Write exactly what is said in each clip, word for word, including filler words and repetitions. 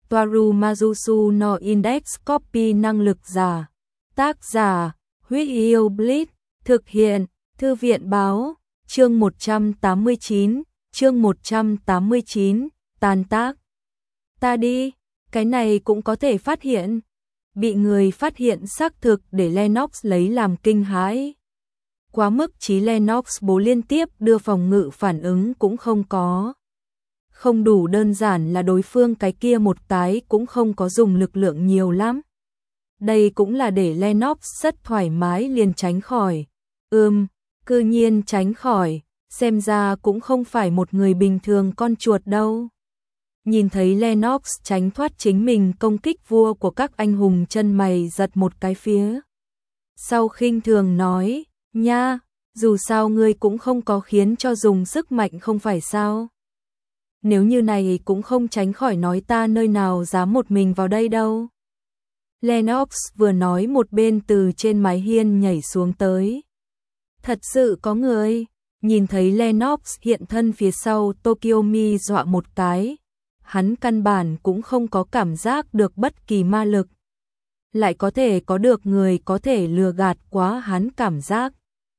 Toaru Majusu no Index Copy năng lực giả. Tác giả, Huyết Yêu Blitz, thực hiện, Thư viện báo, chương một trăm tám mươi chín, chương một trăm tám mươi chín, tàn tác. Ta đi, cái này cũng có thể phát hiện. Bị người phát hiện xác thực để Lennox lấy làm kinh hãi. Quá mức chí Lennox bố liên tiếp đưa phòng ngự phản ứng cũng không có. Không đủ đơn giản là đối phương cái kia một cái cũng không có dùng lực lượng nhiều lắm. Đây cũng là để Lennox rất thoải mái liền tránh khỏi. Ừm, cư nhiên tránh khỏi, xem ra cũng không phải một người bình thường con chuột đâu. Nhìn thấy Lennox tránh thoát chính mình công kích, vua của các anh hùng chân mày giật một cái phía. Sau khinh thường nói, nha, dù sao ngươi cũng không có khiến cho dùng sức mạnh không phải sao. Nếu như này cũng không tránh khỏi nói ta nơi nào dám một mình vào đây đâu. Lennox vừa nói một bên từ trên mái hiên nhảy xuống tới. Thật sự có người, nhìn thấy Lennox hiện thân phía sau, Tokiomi dọa một cái. Hắn căn bản cũng không có cảm giác được bất kỳ ma lực. Lại có thể có được người có thể lừa gạt quá hắn cảm giác.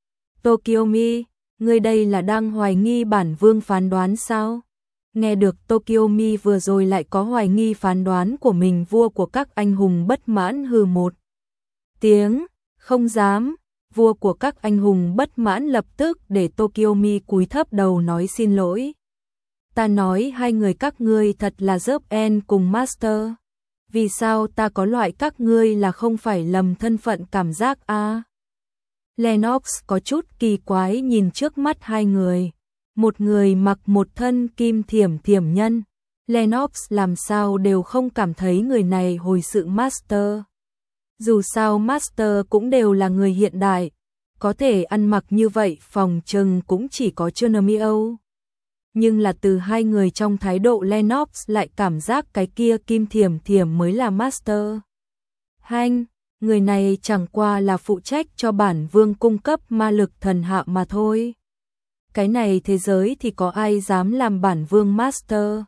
Tokiomi, ngươi đây là đang hoài nghi bản vương phán đoán sao? Nghe được Tokiomi vừa rồi lại có hoài nghi phán đoán của mình, vua của các anh hùng bất mãn hừ một tiếng, không dám. Vua của các anh hùng bất mãn lập tức để Tokiomi cúi thấp đầu nói xin lỗi. Ta nói hai người các ngươi thật là dớp en cùng master. Vì sao ta có loại các ngươi là không phải lầm thân phận cảm giác a? À? Lennox có chút kỳ quái nhìn trước mắt hai người. Một người mặc một thân kim thiểm thiểm nhân. Lennox làm sao đều không cảm thấy người này hồi sự master. Dù sao master cũng đều là người hiện đại. Có thể ăn mặc như vậy phòng trừng cũng chỉ có Chernomio. Nhưng là từ hai người trong thái độ, Lennox lại cảm giác cái kia kim thiểm thiểm mới là master. Hanh, người này chẳng qua là phụ trách cho bản vương cung cấp ma lực thần hạ mà thôi. Cái này thế giới thì có ai dám làm bản vương master?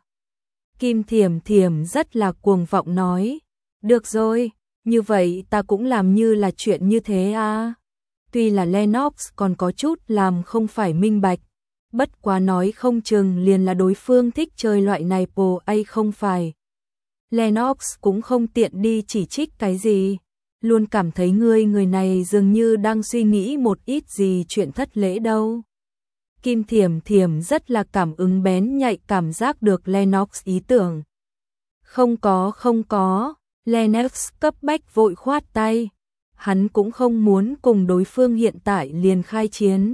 Kim thiểm thiểm rất là cuồng vọng nói. Được rồi, như vậy ta cũng làm như là chuyện như thế à. Tuy là Lennox còn có chút làm không phải minh bạch. Bất quá nói không chừng liền là đối phương thích chơi loại này pồ ai không phải. Lennox cũng không tiện đi chỉ trích cái gì. Luôn cảm thấy ngươi người này dường như đang suy nghĩ một ít gì chuyện thất lễ đâu. Kim thiểm thiểm rất là cảm ứng bén nhạy, cảm giác được Lennox ý tưởng. Không có không có, Lennox cấp bách vội khoát tay. Hắn cũng không muốn cùng đối phương hiện tại liền khai chiến.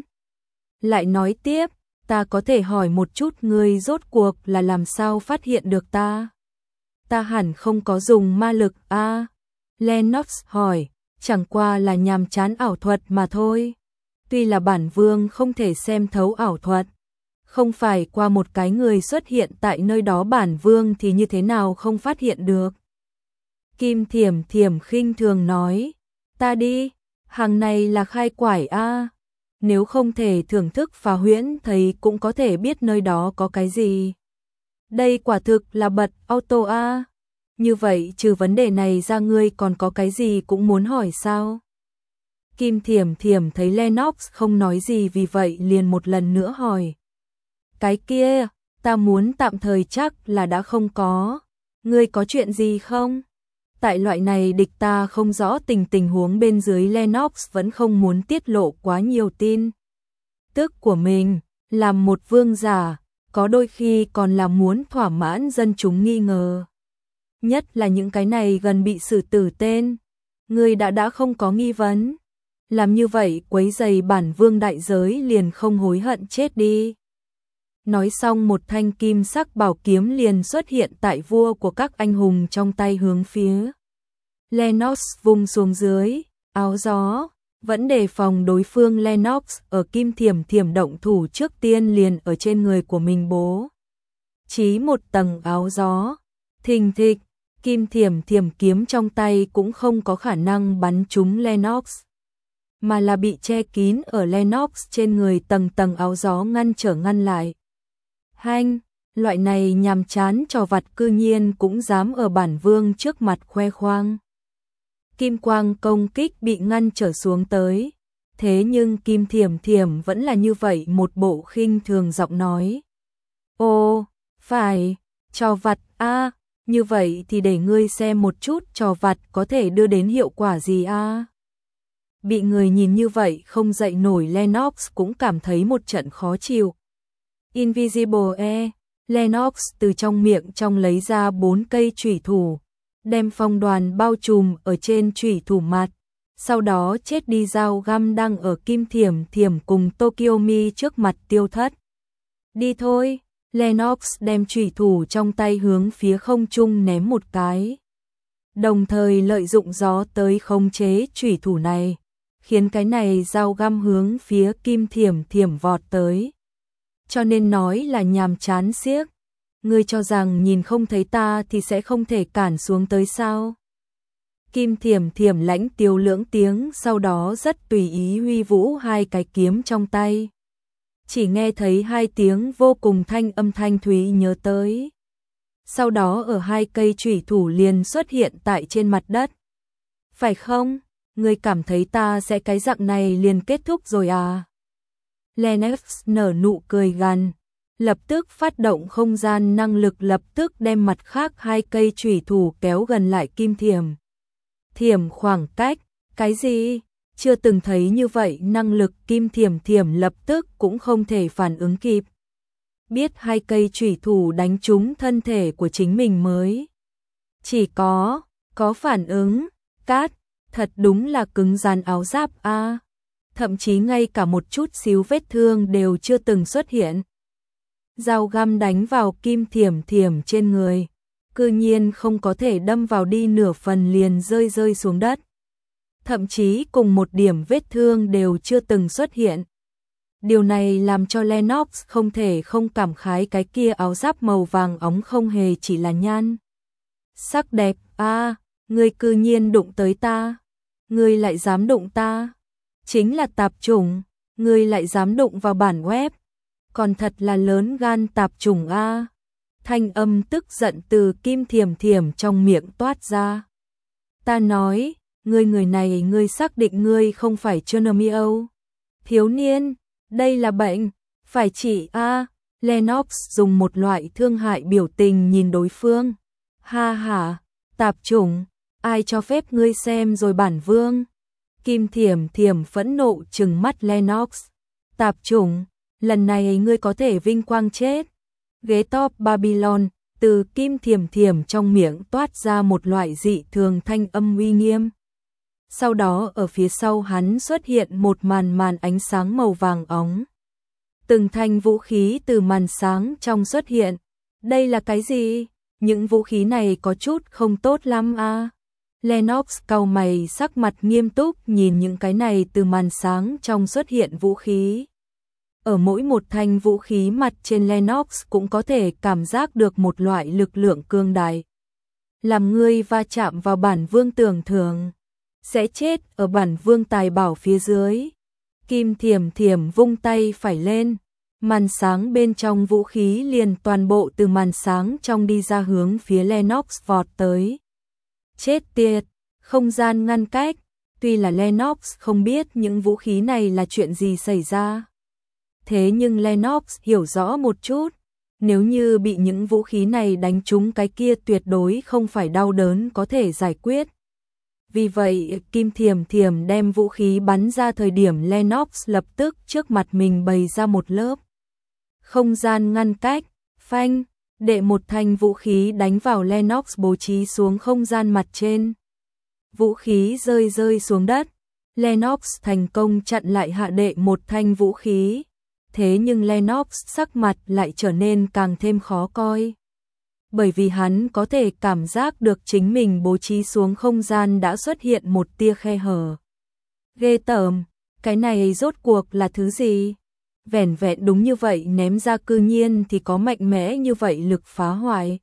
Lại nói tiếp, ta có thể hỏi một chút ngươi rốt cuộc là làm sao phát hiện được ta? Ta hẳn không có dùng ma lực a? À? Lennox hỏi, chẳng qua là nhàm chán ảo thuật mà thôi. Tuy là bản vương không thể xem thấu ảo thuật, không phải qua một cái người xuất hiện tại nơi đó bản vương thì như thế nào không phát hiện được. Kim thiểm thiểm khinh thường nói, ta đi, hàng này là khai quải a. À? Nếu không thể thưởng thức phá huyễn thấy cũng có thể biết nơi đó có cái gì. Đây quả thực là bật auto a. À? Như vậy trừ vấn đề này ra ngươi còn có cái gì cũng muốn hỏi sao? Kim thiểm thiểm thấy Lennox không nói gì vì vậy liền một lần nữa hỏi. Cái kia, ta muốn tạm thời chắc là đã không có. Ngươi có chuyện gì không? Tại loại này địch ta không rõ tình tình huống bên dưới, Lennox vẫn không muốn tiết lộ quá nhiều tin tức của mình. Làm một vương giả, có đôi khi còn là muốn thỏa mãn dân chúng nghi ngờ. Nhất là những cái này gần bị xử tử tên. Ngươi đã đã không có nghi vấn. Làm như vậy quấy rầy bản vương đại giới liền không hối hận chết đi. Nói xong một thanh kim sắc bảo kiếm liền xuất hiện tại vua của các anh hùng trong tay, hướng phía Lennox vùng xuống dưới, áo gió, vẫn đề phòng đối phương. Lennox ở kim thiểm thiểm động thủ trước tiên liền ở trên người của mình bố chí một tầng áo gió. Thình thịch, kim thiểm thiểm kiếm trong tay cũng không có khả năng bắn trúng Lennox, mà là bị che kín ở Lennox trên người, tầng tầng áo gió ngăn trở ngăn lại. Hanh, Loại này nhàm chán trò vặt cư nhiên cũng dám ở bản vương trước mặt khoe khoang. Kim quang công kích bị ngăn trở xuống tới. Thế nhưng Kim Thiểm Thiểm vẫn là như vậy một bộ khinh thường giọng nói. Ô, phải, trò vặt a, như vậy thì để ngươi xem một chút trò vặt có thể đưa đến hiệu quả gì a. Bị người nhìn như vậy không dậy nổi, Lennox cũng cảm thấy một trận khó chịu. Invisible E, Lennox từ trong miệng trong lấy ra bốn cây chủy thủ, đem phong đoàn bao trùm ở trên chủy thủ mặt. Sau đó chết đi dao găm đang ở Kim Thiểm Thiểm cùng Tokyomi trước mặt tiêu thất. Đi thôi, Lennox đem chủy thủ trong tay hướng phía không trung ném một cái. Đồng thời lợi dụng gió tới khống chế chủy thủ này, khiến cái này dao găm hướng phía Kim Thiểm Thiểm vọt tới. Cho nên nói là nhàm chán xiếc. Ngươi cho rằng nhìn không thấy ta thì sẽ không thể cản xuống tới sao? Kim Thiểm Thiểm lãnh tiêu lưỡng tiếng, sau đó rất tùy ý huy vũ hai cái kiếm trong tay. Chỉ nghe thấy hai tiếng vô cùng thanh âm thanh thúy nhớ tới. Sau đó ở hai cây chủy thủ liền xuất hiện tại trên mặt đất. Phải không? Ngươi cảm thấy ta sẽ cái dạng này liền kết thúc rồi à? Lennox nở nụ cười gằn, lập tức phát động không gian năng lực, lập tức đem mặt khác hai cây chủy thủ kéo gần lại Kim Thiểm Thiểm khoảng cách. Cái gì? Chưa từng thấy như vậy năng lực. Kim Thiểm Thiểm lập tức cũng không thể phản ứng kịp. Biết hai cây chủy thủ đánh trúng thân thể của chính mình mới chỉ có có phản ứng. Cát, thật đúng là cứng rắn áo giáp a. Thậm chí ngay cả một chút xíu vết thương đều chưa từng xuất hiện. Dao găm đánh vào Kim Thiểm Thiểm trên người, cư nhiên không có thể đâm vào đi nửa phần, liền rơi rơi xuống đất. Thậm chí cùng một điểm vết thương đều chưa từng xuất hiện. Điều này làm cho Lennox không thể không cảm khái cái kia áo giáp màu vàng óng không hề chỉ là nhan sắc đẹp a. À, ngươi cư nhiên đụng tới ta. Ngươi lại dám đụng ta. Chính là tạp chủng. Ngươi lại dám đụng vào bản web. Còn thật là lớn gan tạp chủng a. À. Thanh âm tức giận từ Kim Thiểm Thiểm trong miệng toát ra. Ta nói, ngươi người này, ngươi xác định ngươi không phải Chernomio? Thiếu niên, đây là bệnh, phải chỉ a. À. Lennox dùng một loại thương hại biểu tình nhìn đối phương. Ha ha, tạp chủng, ai cho phép ngươi xem rồi bản vương? Kim Thiểm Thiểm phẫn nộ trừng mắt Lennox. Tạp chủng, lần này ngươi có thể vinh quang chết. Ghế top Babylon, từ Kim Thiểm Thiểm trong miệng toát ra một loại dị thường thanh âm uy nghiêm. Sau đó ở phía sau hắn xuất hiện một màn màn ánh sáng màu vàng óng. Từng thanh vũ khí từ màn sáng trong xuất hiện. Đây là cái gì? Những vũ khí này có chút không tốt lắm a. À? Lennox cau mày, sắc mặt nghiêm túc nhìn những cái này từ màn sáng trong xuất hiện vũ khí. Ở mỗi một thanh vũ khí mặt trên, Lennox cũng có thể cảm giác được một loại lực lượng cương đại. Làm ngươi va chạm vào bản vương tưởng thường sẽ chết ở bản vương tài bảo phía dưới. Kim Thiểm Thiểm vung tay phải lên, màn sáng bên trong vũ khí liền toàn bộ từ màn sáng trong đi ra, hướng phía Lennox vọt tới. Chết tiệt, không gian ngăn cách. Tuy là Lennox không biết những vũ khí này là chuyện gì xảy ra, thế nhưng Lennox hiểu rõ một chút. Nếu như bị những vũ khí này đánh trúng, cái kia tuyệt đối không phải đau đớn có thể giải quyết. Vì vậy, Kim Thiểm Thiểm đem vũ khí bắn ra thời điểm, Lennox lập tức trước mặt mình bày ra một lớp không gian ngăn cách. Phanh, để một thanh vũ khí đánh vào Lennox bố trí xuống không gian mặt trên. Vũ khí rơi rơi xuống đất. Lennox thành công chặn lại hạ đệ một thanh vũ khí. Thế nhưng Lennox sắc mặt lại trở nên càng thêm khó coi. Bởi vì hắn có thể cảm giác được chính mình bố trí xuống không gian đã xuất hiện một tia khe hở. Ghê tởm, cái này rốt cuộc là thứ gì? Vẻn vẹn đúng như vậy ném ra cư nhiên thì có mạnh mẽ như vậy lực phá hoại.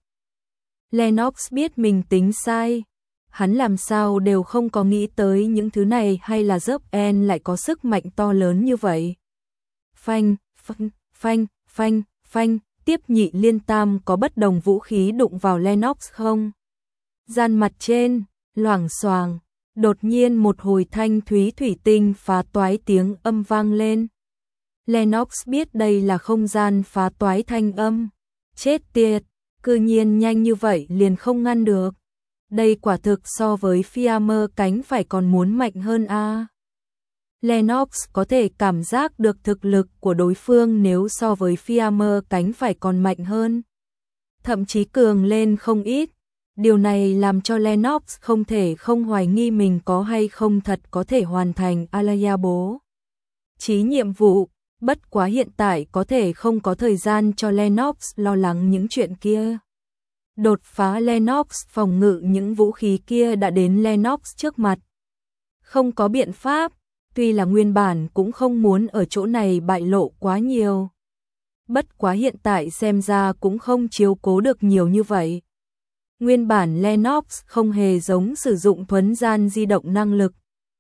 Lennox biết mình tính sai. Hắn làm sao đều không có nghĩ tới những thứ này, hay là dớp en lại có sức mạnh to lớn như vậy. Phanh, phanh, phanh, phanh, phanh, tiếp nhị liên tam có bất đồng vũ khí đụng vào Lennox không? Gian mặt trên, loảng xoảng, đột nhiên một hồi thanh thúy thủy tinh phá toái tiếng âm vang lên. Lennox biết đây là không gian phá toái thanh âm. Chết tiệt, cư nhiên nhanh như vậy liền không ngăn được. Đây quả thực so với Fiammer cánh phải còn muốn mạnh hơn a. À. Lennox có thể cảm giác được thực lực của đối phương nếu so với Fiammer cánh phải còn mạnh hơn. Thậm chí cường lên không ít. Điều này làm cho Lennox không thể không hoài nghi mình có hay không thật có thể hoàn thành Alaya bố trí nhiệm vụ. Bất quá hiện tại có thể không có thời gian cho Lennox lo lắng những chuyện kia. Đột phá Lennox phòng ngự những vũ khí kia đã đến Lennox trước mặt. Không có biện pháp, tuy là nguyên bản cũng không muốn ở chỗ này bại lộ quá nhiều. Bất quá hiện tại xem ra cũng không chiếu cố được nhiều như vậy. Nguyên bản Lennox không hề giống sử dụng thuấn gian di động năng lực.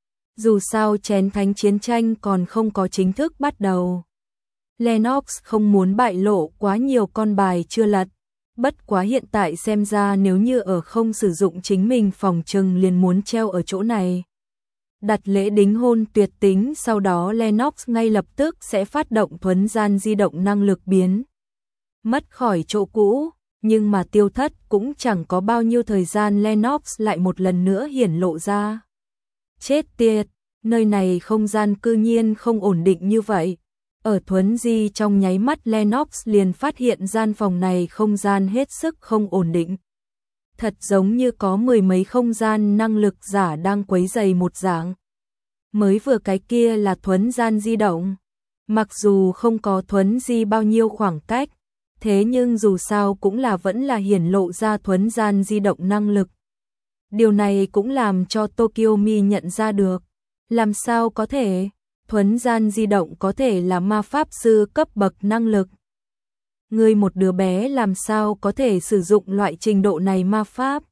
Dù sao chén thánh chiến tranh còn không có chính thức bắt đầu. Lennox không muốn bại lộ quá nhiều con bài chưa lật. Bất quá hiện tại xem ra nếu như ở không sử dụng chính mình phòng trừng liền muốn treo ở chỗ này. Đặt lễ đính hôn tuyệt tính, sau đó Lennox ngay lập tức sẽ phát động thuấn gian di động năng lực biến mất khỏi chỗ cũ, nhưng mà tiêu thất cũng chẳng có bao nhiêu thời gian Lennox lại một lần nữa hiển lộ ra. Chết tiệt, nơi này không gian cư nhiên không ổn định như vậy. Ở thuấn di trong nháy mắt Lennox liền phát hiện gian phòng này không gian hết sức không ổn định. Thật giống như có mười mấy không gian năng lực giả đang quấy rầy một dạng. Mới vừa cái kia là thuấn gian di động. Mặc dù không có thuấn di bao nhiêu khoảng cách, thế nhưng dù sao cũng là vẫn là hiển lộ ra thuấn gian di động năng lực. Điều này cũng làm cho Tokiomi nhận ra được. Làm sao có thể? Thuấn gian di động có thể là ma pháp sư cấp bậc năng lực. Ngươi một đứa bé làm sao có thể sử dụng loại trình độ này ma pháp?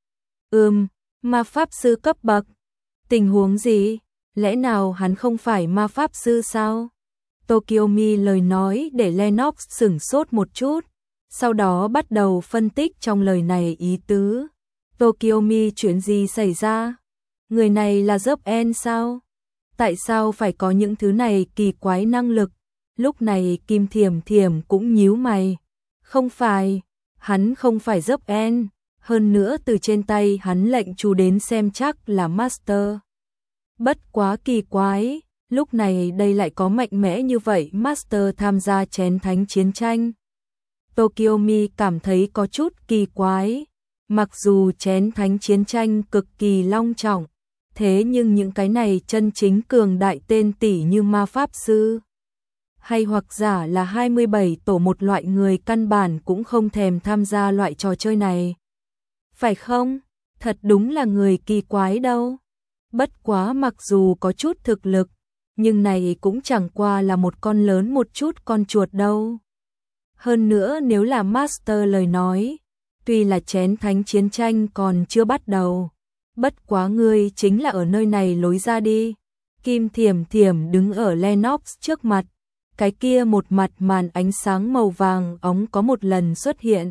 Ừm, ma pháp sư cấp bậc. Tình huống gì? Lẽ nào hắn không phải ma pháp sư sao? Tokiomi lời nói để Lennox sửng sốt một chút, sau đó bắt đầu phân tích trong lời này ý tứ. Tokiomi, chuyện gì xảy ra? Người này là dấp en sao? Tại sao phải có những thứ này kỳ quái năng lực? Lúc này Kim Thiểm Thiểm cũng nhíu mày. Không phải, hắn không phải dấp en, hơn nữa từ trên tay hắn lệnh chú đến xem chắc là Master. Bất quá kỳ quái, lúc này đây lại có mạnh mẽ như vậy Master tham gia chén thánh chiến tranh. Tokiomi cảm thấy có chút kỳ quái, mặc dù chén thánh chiến tranh cực kỳ long trọng, thế nhưng những cái này chân chính cường đại tên tỷ như ma pháp sư hay hoặc giả là hai mươi bảy tổ một loại người căn bản cũng không thèm tham gia loại trò chơi này. Phải không? Thật đúng là người kỳ quái đâu. Bất quá mặc dù có chút thực lực, nhưng này cũng chẳng qua là một con lớn một chút con chuột đâu. Hơn nữa nếu là Master lời nói, tuy là chén thánh chiến tranh còn chưa bắt đầu, bất quá ngươi chính là ở nơi này lối ra đi. Kim Thiểm Thiểm đứng ở Lennox trước mặt, cái kia một mặt màn ánh sáng màu vàng óng có một lần xuất hiện.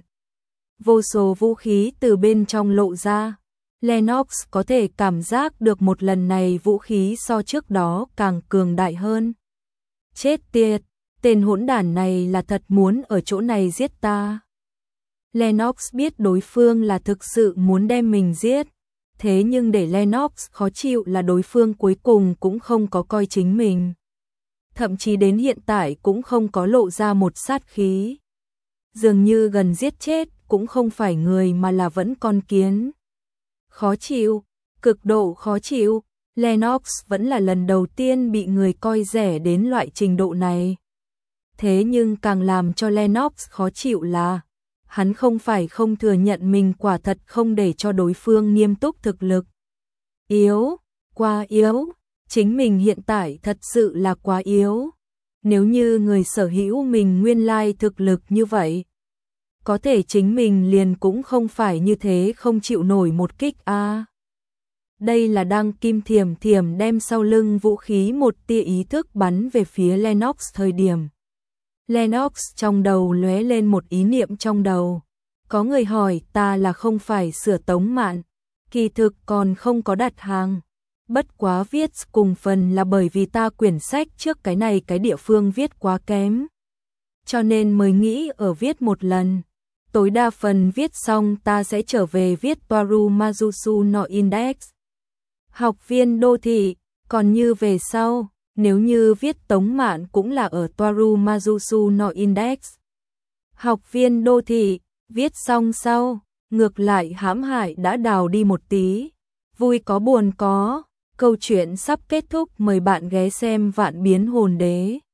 Vô số vũ khí từ bên trong lộ ra. Lennox có thể cảm giác được một lần này vũ khí so trước đó càng cường đại hơn. Chết tiệt, tên hỗn đản này là thật muốn ở chỗ này giết ta. Lennox biết đối phương là thực sự muốn đem mình giết, thế nhưng để Lennox khó chịu là đối phương cuối cùng cũng không có coi chính mình. Thậm chí đến hiện tại cũng không có lộ ra một sát khí. Dường như gần giết chết cũng không phải người mà là vẫn con kiến. Khó chịu, cực độ khó chịu, Lennox vẫn là lần đầu tiên bị người coi rẻ đến loại trình độ này. Thế nhưng càng làm cho Lennox khó chịu là, hắn không phải không thừa nhận mình quả thật không để cho đối phương nghiêm túc thực lực. Yếu, quá yếu, chính mình hiện tại thật sự là quá yếu. Nếu như người sở hữu mình nguyên lai thực lực như vậy, có thể chính mình liền cũng không phải như thế không chịu nổi một kích a. À. Đây là đang Kim Thiểm Thiểm đem sau lưng vũ khí một tia ý thức bắn về phía Lennox thời điểm. Lennox trong đầu lóe lên một ý niệm trong đầu. Có người hỏi ta là không phải sửa Tống Mạn, kỳ thực còn không có đặt hàng. Bất quá viết cùng phần là bởi vì ta quyển sách trước cái này cái địa phương viết quá kém. Cho nên mới nghĩ ở viết một lần. Tối đa phần viết xong ta sẽ trở về viết Toaru Mazusu no Index. Học viên đô thị, còn như về sau, nếu như viết Tống Mạn cũng là ở Toaru Mazusu no Index. Học viên đô thị, viết xong sau, ngược lại hãm hại đã đào đi một tí. Vui có buồn có, câu chuyện sắp kết thúc, mời bạn ghé xem Vạn Biến Hồn Đế.